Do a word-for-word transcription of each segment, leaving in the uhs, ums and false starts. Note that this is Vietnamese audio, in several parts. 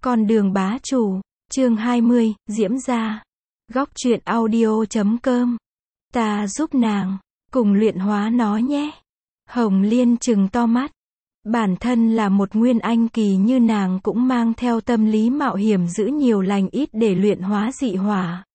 Con đường bá chủ, chương hai mươi, Diễm Gia. Góc truyện audio chấm com. Ta giúp nàng, cùng luyện hóa nó nhé. Hồng Liên trừng to mắt. Bản thân là một nguyên anh kỳ như nàng cũng mang theo tâm lý mạo hiểm giữ nhiều lành ít để luyện hóa dị hỏa.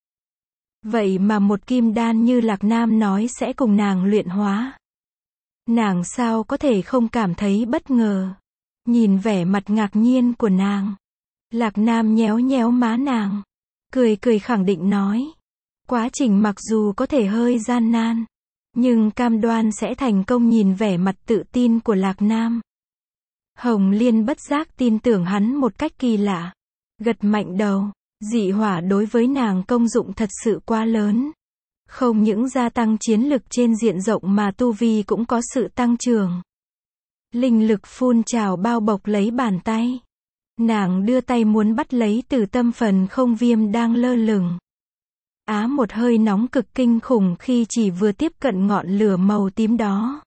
Vậy mà một kim đan như Lạc Nam nói sẽ cùng nàng luyện hóa. Nàng sao có thể không cảm thấy bất ngờ. Nhìn vẻ mặt ngạc nhiên của nàng, Lạc Nam nhéo nhéo má nàng, cười cười khẳng định nói. Quá trình mặc dù có thể hơi gian nan, nhưng cam đoan sẽ thành công. Nhìn vẻ mặt tự tin của Lạc Nam, Hồng Liên bất giác tin tưởng hắn một cách kỳ lạ. Gật mạnh đầu, dị hỏa đối với nàng công dụng thật sự quá lớn. Không những gia tăng chiến lực trên diện rộng mà tu vi cũng có sự tăng trưởng. Linh lực phun trào bao bọc lấy bàn tay. Nàng đưa tay muốn bắt lấy từ tâm phần không viêm đang lơ lửng. Á một hơi nóng cực kinh khủng khi chỉ vừa tiếp cận ngọn lửa màu tím đó.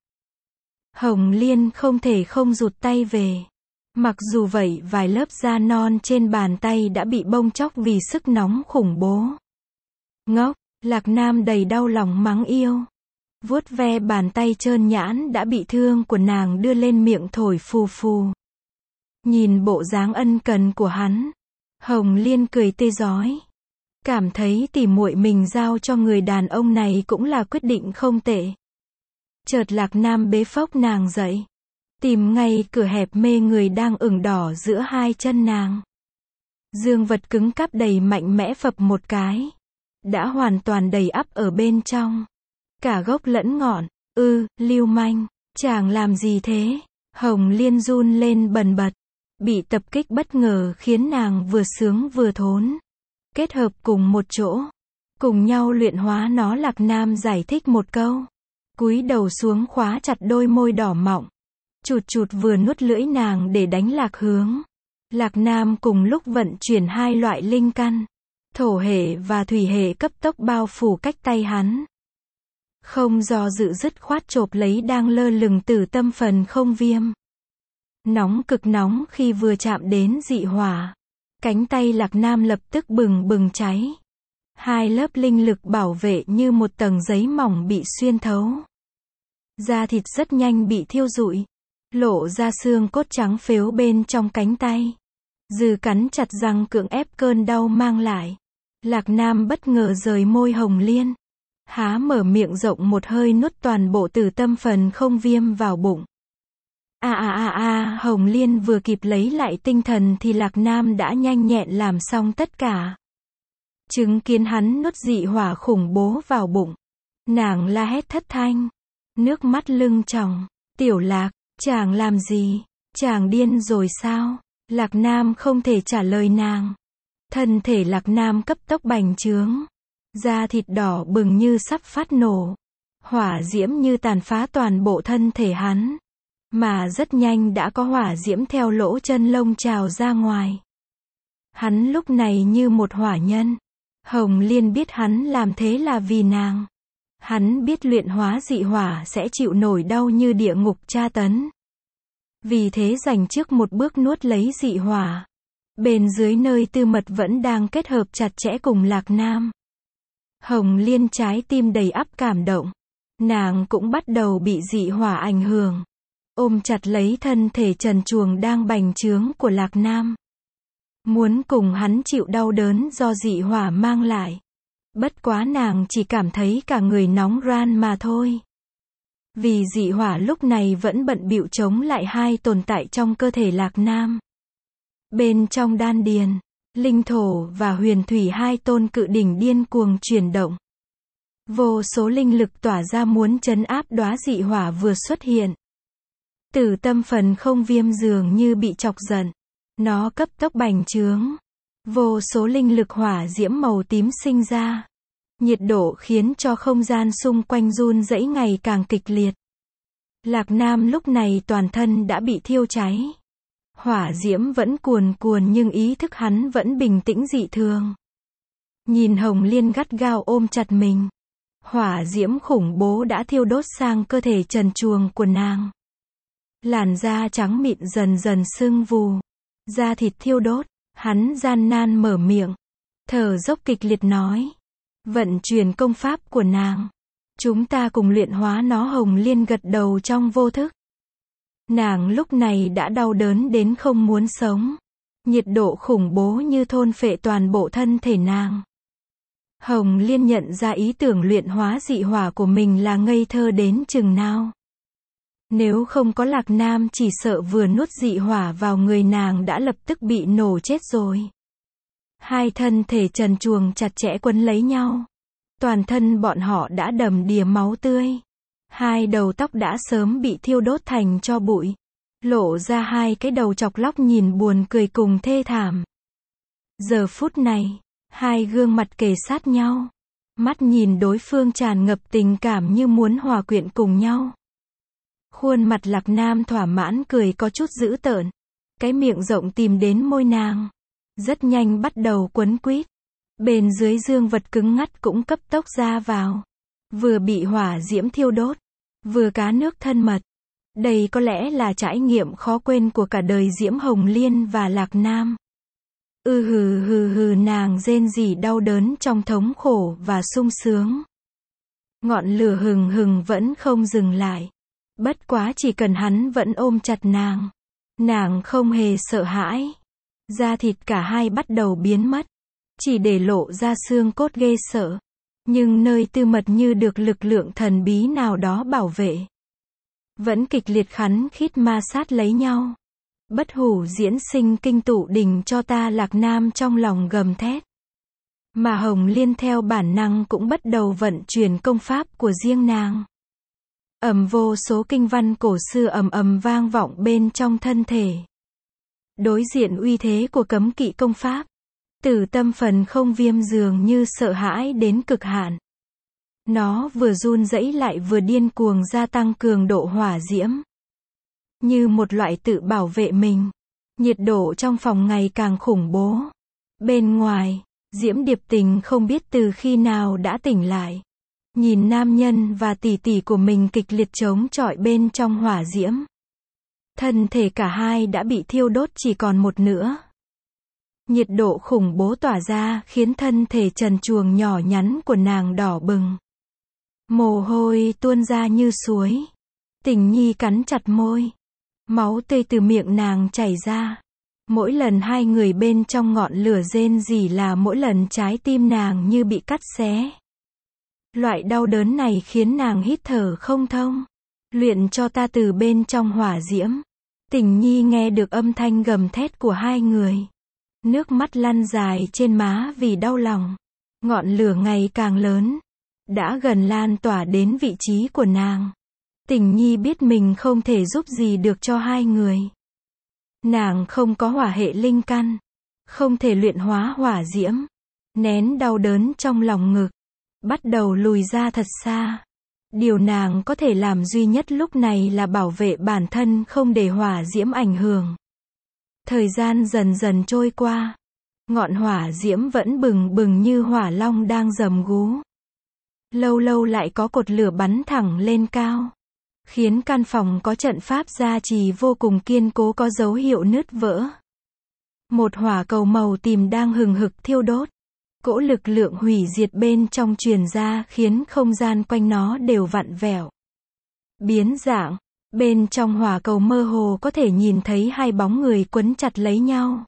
Hồng Liên không thể không rụt tay về. Mặc dù vậy vài lớp da non trên bàn tay đã bị bong tróc vì sức nóng khủng bố. Ngốc, Lạc Nam đầy đau lòng mắng yêu. Vuốt ve bàn tay trơn nhãn đã bị thương của nàng đưa lên miệng thổi phù phù. Nhìn bộ dáng ân cần của hắn, Hồng Liên cười tê rói. Cảm thấy tỉ muội mình giao cho người đàn ông này cũng là quyết định không tệ. Chợt Lạc Nam bế phốc nàng dậy, tìm ngay cửa hẹp mê người đang ửng đỏ giữa hai chân nàng. Dương vật cứng cáp đầy mạnh mẽ phập một cái, đã hoàn toàn đầy ắp ở bên trong, cả gốc lẫn ngọn. Ư, lưu manh, chàng làm gì thế? Hồng Liên run lên bần bật. Bị tập kích bất ngờ khiến nàng vừa sướng vừa thốn. Kết hợp cùng một chỗ, cùng nhau luyện hóa nó. Lạc Nam giải thích một câu, cúi đầu xuống khóa chặt đôi môi đỏ mọng, chụt chụt vừa nuốt lưỡi nàng để đánh lạc hướng. Lạc Nam cùng lúc vận chuyển hai loại linh căn, thổ hệ và thủy hệ cấp tốc bao phủ cách tay hắn. Không do dự dứt khoát chộp lấy đang lơ lửng từ tâm phần không viêm. Nóng cực nóng khi vừa chạm đến dị hỏa. Cánh tay Lạc Nam lập tức bừng bừng cháy. Hai lớp linh lực bảo vệ như một tầng giấy mỏng bị xuyên thấu. Da thịt rất nhanh bị thiêu rụi. Lộ ra xương cốt trắng phếu bên trong cánh tay. Dư cắn chặt răng cưỡng ép cơn đau mang lại. Lạc Nam bất ngờ rời môi Hồng Liên. Há mở miệng rộng một hơi nuốt toàn bộ từ tâm phần không viêm vào bụng. A a a a, Hồng Liên vừa kịp lấy lại tinh thần thì Lạc Nam đã nhanh nhẹn làm xong tất cả. Chứng kiến hắn nuốt dị hỏa khủng bố vào bụng, nàng la hét thất thanh, nước mắt lưng tròng. Tiểu Lạc, chàng làm gì? Chàng điên rồi sao? Lạc Nam không thể trả lời nàng. Thân thể Lạc Nam cấp tốc bành trướng, da thịt đỏ bừng như sắp phát nổ. Hỏa diễm như tàn phá toàn bộ thân thể hắn. Mà rất nhanh đã có hỏa diễm theo lỗ chân lông trào ra ngoài. Hắn lúc này như một hỏa nhân. Hồng Liên biết hắn làm thế là vì nàng. Hắn biết luyện hóa dị hỏa sẽ chịu nổi đau như địa ngục tra tấn. Vì thế dành trước một bước nuốt lấy dị hỏa. Bên dưới nơi tư mật vẫn đang kết hợp chặt chẽ cùng Lạc Nam. Hồng Liên trái tim đầy ắp cảm động. Nàng cũng bắt đầu bị dị hỏa ảnh hưởng. Ôm chặt lấy thân thể trần truồng đang bành trướng của Lạc Nam. Muốn cùng hắn chịu đau đớn do dị hỏa mang lại. Bất quá nàng chỉ cảm thấy cả người nóng ran mà thôi. Vì dị hỏa lúc này vẫn bận bịu chống lại hai tồn tại trong cơ thể Lạc Nam. Bên trong đan điền, linh thổ và huyền thủy hai tôn cự đỉnh điên cuồng chuyển động. Vô số linh lực tỏa ra muốn trấn áp đóa dị hỏa vừa xuất hiện. Từ tâm phần không viêm dường như bị chọc giận. Nó cấp tốc bành trướng. Vô số linh lực hỏa diễm màu tím sinh ra. Nhiệt độ khiến cho không gian xung quanh run rẩy ngày càng kịch liệt. Lạc Nam lúc này toàn thân đã bị thiêu cháy. Hỏa diễm vẫn cuồn cuồn nhưng ý thức hắn vẫn bình tĩnh dị thường. Nhìn Hồng Liên gắt gao ôm chặt mình. Hỏa diễm khủng bố đã thiêu đốt sang cơ thể trần truồng của nàng. Làn da trắng mịn dần dần sưng vù. Da thịt thiêu đốt, Hắn gian nan mở miệng, thở dốc kịch liệt nói. Vận chuyển công pháp của nàng. Chúng ta cùng luyện hóa nó. Hồng Liên gật đầu trong vô thức. Nàng lúc này đã đau đớn đến không muốn sống. Nhiệt độ khủng bố như thôn phệ toàn bộ thân thể nàng. Hồng Liên nhận ra ý tưởng luyện hóa dị hỏa của mình là ngây thơ đến chừng nào. Nếu không có Lạc Nam chỉ sợ vừa nuốt dị hỏa vào người nàng đã lập tức bị nổ chết rồi. Hai thân thể trần truồng chặt chẽ quấn lấy nhau. Toàn thân bọn họ đã đầm đìa máu tươi. Hai đầu tóc đã sớm bị thiêu đốt thành tro bụi. Lộ ra hai cái đầu chọc lóc nhìn buồn cười cùng thê thảm. Giờ phút này, hai gương mặt kề sát nhau. Mắt nhìn đối phương tràn ngập tình cảm như muốn hòa quyện cùng nhau. Khuôn mặt Lạc Nam thỏa mãn cười có chút dữ tợn. Cái miệng rộng tìm đến môi nàng. Rất nhanh bắt đầu quấn quýt. Bên dưới dương vật cứng ngắt cũng cấp tốc ra vào. Vừa bị hỏa diễm thiêu đốt. Vừa cá nước thân mật. Đây có lẽ là trải nghiệm khó quên của cả đời Diễm Hồng Liên và Lạc Nam. Ư hừ hừ hừ nàng rên rỉ đau đớn trong thống khổ và sung sướng. Ngọn lửa hừng hừng vẫn không dừng lại. Bất quá chỉ cần hắn vẫn ôm chặt nàng. Nàng không hề sợ hãi. Da thịt cả hai bắt đầu biến mất. Chỉ để lộ ra xương cốt ghê sợ. Nhưng nơi tư mật như được lực lượng thần bí nào đó bảo vệ. Vẫn kịch liệt khắn khít ma sát lấy nhau. Bất hủ diễn sinh kinh tụ đỉnh cho ta. Lạc Nam trong lòng gầm thét. Mà Hồng Liên theo bản năng cũng bắt đầu vận chuyển công pháp của riêng nàng. Ầm vô số kinh văn cổ xưa ầm ầm vang vọng bên trong thân thể. Đối diện uy thế của cấm kỵ công pháp. Tử tâm phần không viêm dường như sợ hãi đến cực hạn. Nó vừa run rẩy lại vừa điên cuồng gia tăng cường độ hỏa diễm. Như một loại tự bảo vệ mình. Nhiệt độ trong phòng ngày càng khủng bố. Bên ngoài, Diễm Điệp Tình không biết từ khi nào đã tỉnh lại. Nhìn nam nhân và tỷ tỷ của mình kịch liệt chống chọi bên trong hỏa diễm. Thân thể cả hai đã bị thiêu đốt chỉ còn một nửa. Nhiệt độ khủng bố tỏa ra khiến thân thể trần truồng nhỏ nhắn của nàng đỏ bừng. Mồ hôi tuôn ra như suối. Tình Nhi cắn chặt môi. Máu tươi từ miệng nàng chảy ra. Mỗi lần hai người bên trong ngọn lửa rên rỉ là mỗi lần trái tim nàng như bị cắt xé. Loại đau đớn này khiến nàng hít thở không thông. Luyện cho ta từ bên trong hỏa diễm. Tình Nhi nghe được âm thanh gầm thét của hai người. Nước mắt lăn dài trên má vì đau lòng. Ngọn lửa ngày càng lớn. Đã gần lan tỏa đến vị trí của nàng. Tình Nhi biết mình không thể giúp gì được cho hai người. Nàng không có hỏa hệ linh căn. Không thể luyện hóa hỏa diễm. Nén đau đớn trong lòng ngực. Bắt đầu lùi ra thật xa. Điều nàng có thể làm duy nhất lúc này là bảo vệ bản thân không để hỏa diễm ảnh hưởng. Thời gian dần dần trôi qua. Ngọn hỏa diễm vẫn bừng bừng như hỏa long đang gầm gú. Lâu lâu lại có cột lửa bắn thẳng lên cao. Khiến căn phòng có trận pháp gia trì vô cùng kiên cố có dấu hiệu nứt vỡ. Một hỏa cầu màu tím đang hừng hực thiêu đốt. Cỗ lực lượng hủy diệt bên trong truyền ra khiến không gian quanh nó đều vặn vẹo. Biến dạng. Bên trong hỏa cầu mơ hồ có thể nhìn thấy hai bóng người quấn chặt lấy nhau.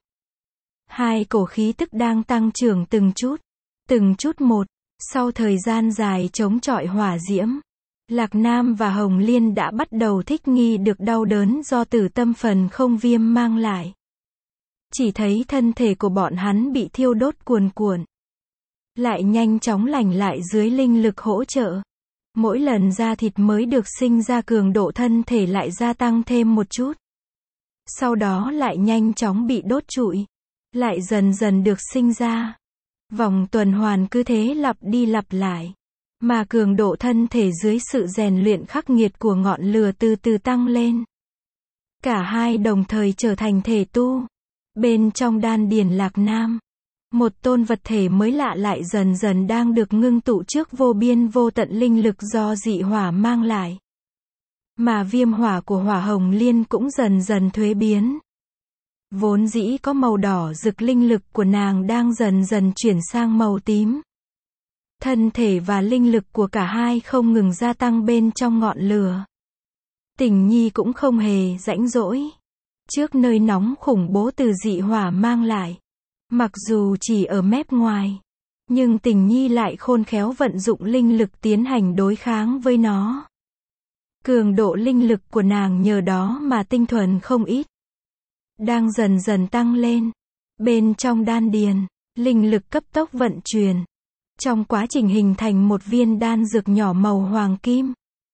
Hai cổ khí tức đang tăng trưởng từng chút. Từng chút một. Sau thời gian dài chống chọi hỏa diễm. Lạc Nam và Hồng Liên đã bắt đầu thích nghi được đau đớn do tử tâm phần không viêm mang lại. Chỉ thấy thân thể của bọn hắn bị thiêu đốt cuồn cuộn. Lại nhanh chóng lành lại dưới linh lực hỗ trợ. Mỗi lần da thịt mới được sinh ra cường độ thân thể lại gia tăng thêm một chút. Sau đó lại nhanh chóng bị đốt trụi. Lại dần dần được sinh ra. Vòng tuần hoàn cứ thế lặp đi lặp lại. Mà cường độ thân thể dưới sự rèn luyện khắc nghiệt của ngọn lửa từ từ tăng lên. Cả hai đồng thời trở thành thể tu. Bên trong đan điền Lạc Nam. Một tôn vật thể mới lạ lại dần dần đang được ngưng tụ trước vô biên vô tận linh lực do dị hỏa mang lại. Mà viêm hỏa của Hỏa Hồng Liên cũng dần dần thuế biến. Vốn dĩ có màu đỏ rực linh lực của nàng đang dần dần chuyển sang màu tím. Thân thể và linh lực của cả hai không ngừng gia tăng bên trong ngọn lửa. Tình Nhi cũng không hề rãnh rỗi. Trước nơi nóng khủng bố từ dị hỏa mang lại. Mặc dù chỉ ở mép ngoài. Nhưng Tình Nhi lại khôn khéo vận dụng linh lực tiến hành đối kháng với nó. Cường độ linh lực của nàng nhờ đó mà tinh thuần không ít. Đang dần dần tăng lên. Bên trong đan điền, linh lực cấp tốc vận chuyển. Trong quá trình hình thành một viên đan dược nhỏ màu hoàng kim.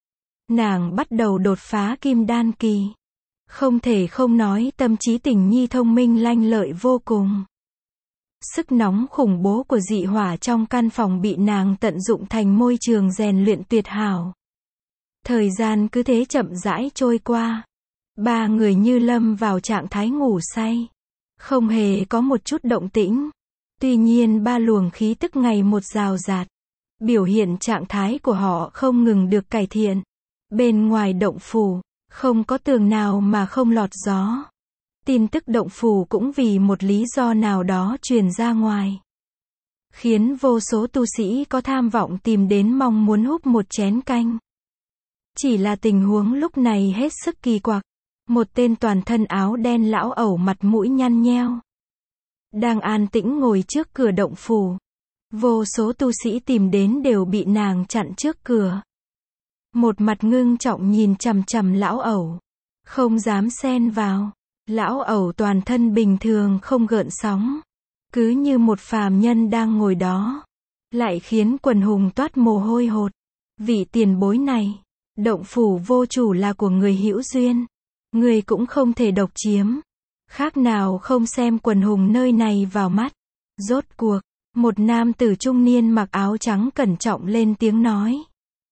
Nàng bắt đầu đột phá kim đan kỳ. Không thể không nói tâm trí Tình Nhi thông minh lanh lợi vô cùng. Sức nóng khủng bố của dị hỏa trong căn phòng bị nàng tận dụng thành môi trường rèn luyện tuyệt hảo. Thời gian cứ thế chậm rãi trôi qua. Ba người như lâm vào trạng thái ngủ say. Không hề có một chút động tĩnh. Tuy nhiên ba luồng khí tức ngày một rào rạt. Biểu hiện trạng thái của họ không ngừng được cải thiện. Bên ngoài động phủ, không có tường nào mà không lọt gió. Tin tức động phủ cũng vì một lý do nào đó truyền ra ngoài. Khiến vô số tu sĩ có tham vọng tìm đến mong muốn húp một chén canh. Chỉ là tình huống lúc này hết sức kỳ quặc. Một tên toàn thân áo đen lão ẩu mặt mũi nhăn nheo. Đang an tĩnh ngồi trước cửa động phủ. Vô số tu sĩ tìm đến đều bị nàng chặn trước cửa. Một mặt ngưng trọng nhìn chằm chằm lão ẩu. Không dám xen vào. Lão ẩu toàn thân bình thường không gợn sóng. Cứ như một phàm nhân đang ngồi đó. Lại khiến quần hùng toát mồ hôi hột. Vị tiền bối này. Động phủ vô chủ là của người hữu duyên. Người cũng không thể độc chiếm. Khác nào không xem quần hùng nơi này vào mắt. Rốt cuộc, một nam tử trung niên mặc áo trắng cẩn trọng lên tiếng nói.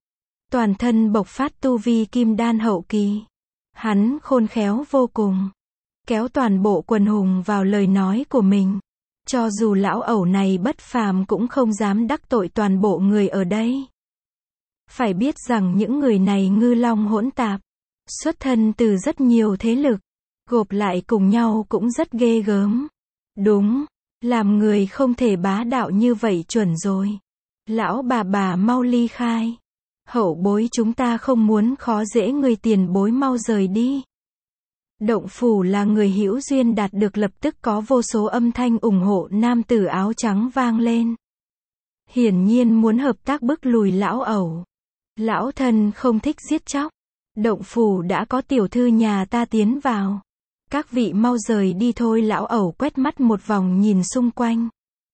Toàn thân bộc phát tu vi kim đan hậu kỳ. Hắn khôn khéo vô cùng. Kéo toàn bộ quần hùng vào lời nói của mình. Cho dù lão ẩu này bất phàm cũng không dám đắc tội toàn bộ người ở đây. Phải biết rằng những người này ngư long hỗn tạp. Xuất thân từ rất nhiều thế lực. Gộp lại cùng nhau cũng rất ghê gớm. Đúng, làm người không thể bá đạo như vậy chuẩn rồi. Lão bà bà mau ly khai. Hậu bối chúng ta không muốn khó dễ người tiền bối mau rời đi. Động phủ là người hữu duyên đạt được lập tức có vô số âm thanh ủng hộ nam tử áo trắng vang lên. Hiển nhiên muốn hợp tác bức lùi lão ẩu. Lão thân không thích giết chóc. Động phủ đã có tiểu thư nhà ta tiến vào. Các vị mau rời đi thôi. Lão ẩu quét mắt một vòng nhìn xung quanh.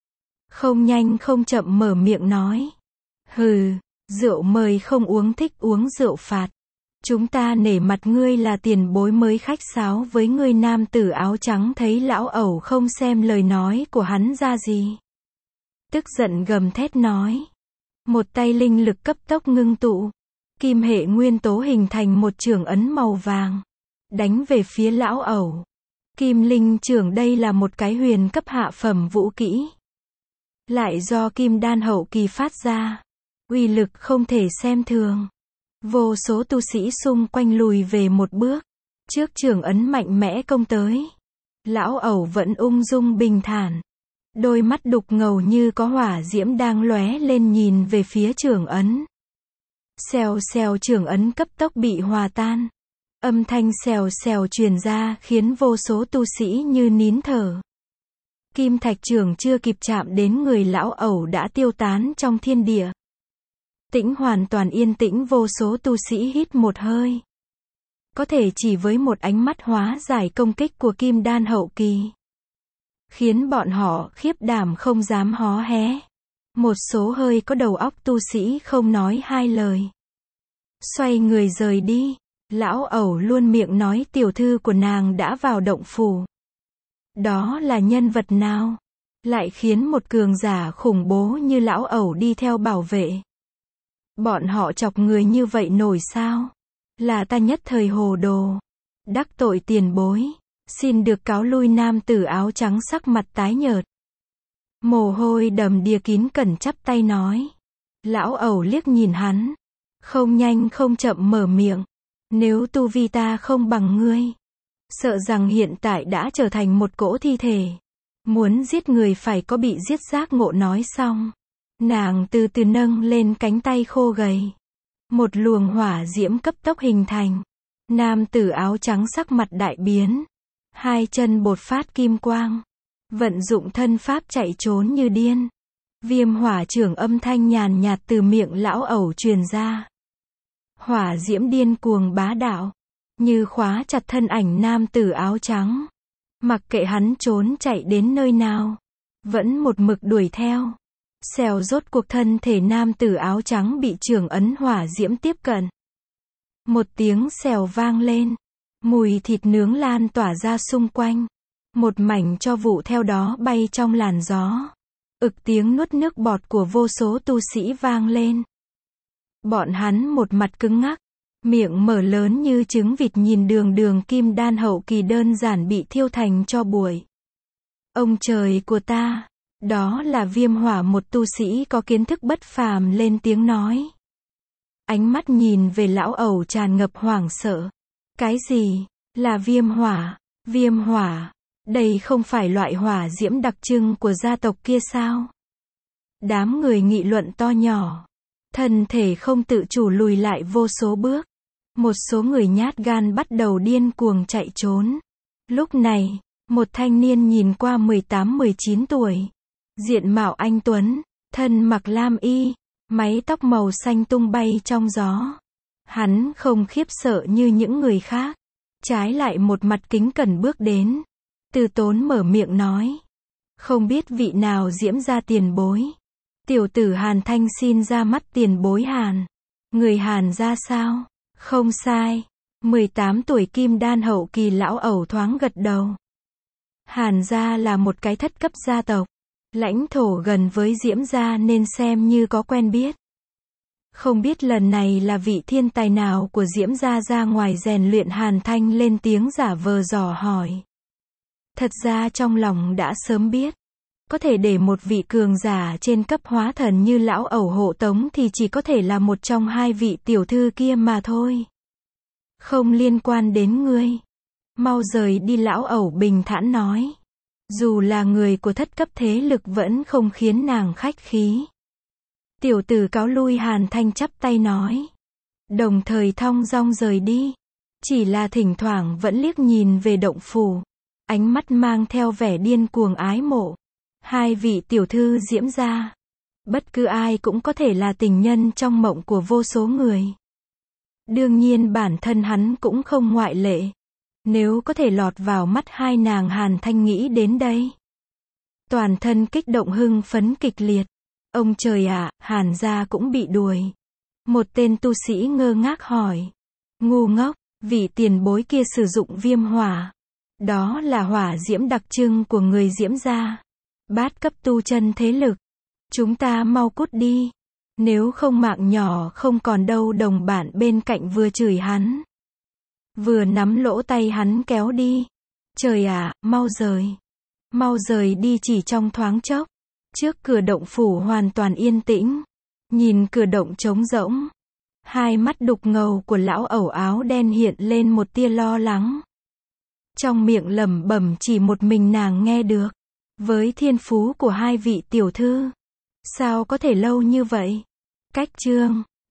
Không nhanh không chậm mở miệng nói. Hừ, rượu mời không uống thích uống rượu phạt. Chúng ta nể mặt ngươi là tiền bối mới khách sáo với ngươi. Nam tử áo trắng thấy lão ẩu không xem lời nói của hắn ra gì. Tức giận gầm thét nói. Một tay linh lực cấp tốc ngưng tụ. Kim hệ nguyên tố hình thành một chưởng ấn màu vàng. Đánh về phía lão ẩu. Kim linh chưởng đây là một cái huyền cấp hạ phẩm vũ kỹ. Lại do kim đan hậu kỳ phát ra. Uy lực không thể xem thường. Vô số tu sĩ xung quanh lùi về một bước. Trước chưởng ấn mạnh mẽ công tới. Lão ẩu vẫn ung dung bình thản. Đôi mắt đục ngầu như có hỏa diễm đang lóe lên nhìn về phía chưởng ấn. Xèo xèo chưởng ấn cấp tốc bị hòa tan. Âm thanh xèo xèo truyền ra khiến vô số tu sĩ như nín thở. Kim thạch chưởng chưa kịp chạm đến người lão ẩu đã tiêu tán trong thiên địa. Tĩnh hoàn toàn yên tĩnh, vô số tu sĩ hít một hơi. Có thể chỉ với một ánh mắt hóa giải công kích của kim đan hậu kỳ. Khiến bọn họ khiếp đảm không dám hó hé. Một số hơi có đầu óc tu sĩ không nói hai lời. Xoay người rời đi. Lão ẩu luôn miệng nói tiểu thư của nàng đã vào động phủ. Đó là nhân vật nào? Lại khiến một cường giả khủng bố như lão ẩu đi theo bảo vệ. Bọn họ chọc người như vậy nổi sao? Là ta nhất thời hồ đồ. Đắc tội tiền bối. Xin được cáo lui. Nam tử áo trắng sắc mặt tái nhợt. Mồ hôi đầm đìa kín cẩn chắp tay nói. Lão ẩu liếc nhìn hắn. Không nhanh không chậm mở miệng. Nếu tu vi ta không bằng ngươi. sợ rằng hiện tại đã trở thành một cỗ thi thể. Muốn giết người phải có bị giết giác ngộ nói xong. Nàng từ từ nâng lên cánh tay khô gầy. Một luồng hỏa diễm cấp tốc hình thành. Nam tử áo trắng sắc mặt đại biến. Hai chân bột phát kim quang. Vận dụng thân pháp chạy trốn như điên. Viêm hỏa trưởng âm thanh nhàn nhạt từ miệng lão ẩu truyền ra. Hỏa diễm điên cuồng bá đạo. Như khóa chặt thân ảnh nam tử áo trắng. Mặc kệ hắn trốn chạy đến nơi nào. Vẫn một mực đuổi theo. Xèo rốt cuộc thân thể nam tử áo trắng bị trưởng ấn hỏa diễm tiếp cận. Một tiếng xèo vang lên. Mùi thịt nướng lan tỏa ra xung quanh. Một mảnh tro vụ theo đó bay trong làn gió. Ực tiếng nuốt nước bọt của vô số tu sĩ vang lên. Bọn hắn một mặt cứng ngắc. Miệng mở lớn như trứng vịt nhìn đường đường kim đan hậu kỳ đơn giản bị thiêu thành tro bụi. Ông trời của ta! Đó là Viêm Hỏa, một tu sĩ có kiến thức bất phàm lên tiếng nói. Ánh mắt nhìn về lão ẩu tràn ngập hoảng sợ. Cái gì? Là Viêm Hỏa? Viêm Hỏa? Đây không phải loại hỏa diễm đặc trưng của gia tộc kia sao? Đám người nghị luận to nhỏ. Thân thể không tự chủ lùi lại vô số bước. Một số người nhát gan bắt đầu điên cuồng chạy trốn. Lúc này, một thanh niên nhìn qua mười tám mười chín tuổi. Diện mạo anh tuấn, thân mặc lam y, mái tóc màu xanh tung bay trong gió. Hắn không khiếp sợ như những người khác. Trái lại một mặt kính cẩn bước đến. Từ tốn mở miệng nói. Không biết vị nào Diễm gia tiền bối. Tiểu tử Hàn Thanh xin ra mắt tiền bối Hàn. Người Hàn ra sao? Không sai. mười tám tuổi kim đan hậu kỳ lão ẩu thoáng gật đầu. Hàn gia là một cái thất cấp gia tộc. Lãnh thổ gần với Diễm gia nên xem như có quen biết. Không biết lần này là vị thiên tài nào của Diễm gia ra ngoài rèn luyện. Hàn Thanh lên tiếng giả vờ dò hỏi. Thật ra trong lòng đã sớm biết. Có thể để một vị cường giả trên cấp hóa thần như lão ẩu hộ tống thì chỉ có thể là một trong hai vị tiểu thư kia mà thôi. Không liên quan đến ngươi. Mau rời đi, lão ẩu bình thản nói. Dù là người của thất cấp thế lực vẫn không khiến nàng khách khí. Tiểu tử cáo lui. Hàn Thanh chắp tay nói. Đồng thời thong dong rời đi. Chỉ là thỉnh thoảng vẫn liếc nhìn về động phủ. Ánh mắt mang theo vẻ điên cuồng ái mộ. Hai vị tiểu thư Diễm gia. Bất cứ ai cũng có thể là tình nhân trong mộng của vô số người. Đương nhiên bản thân hắn cũng không ngoại lệ. Nếu có thể lọt vào mắt hai nàng, Hàn Thanh nghĩ đến đây. Toàn thân kích động hưng phấn kịch liệt. Ông trời ạ, à, Hàn gia cũng bị đuổi. Một tên tu sĩ ngơ ngác hỏi. Ngu ngốc, vị tiền bối kia sử dụng viêm hỏa. Đó là hỏa diễm đặc trưng của người Diễm gia. Bát cấp tu chân thế lực. Chúng ta mau cút đi. Nếu không mạng nhỏ không còn đâu. Đồng bạn bên cạnh vừa chửi hắn, vừa nắm lỗ tay hắn kéo đi. Trời ạ, à, mau rời. Mau rời đi. Chỉ trong thoáng chốc. Trước cửa động phủ hoàn toàn yên tĩnh. Nhìn cửa động trống rỗng. Hai mắt đục ngầu của lão ẩu áo đen hiện lên một tia lo lắng. Trong miệng lẩm bẩm chỉ một mình nàng nghe được. Với thiên phú của hai vị tiểu thư, sao có thể lâu như vậy? Cách chương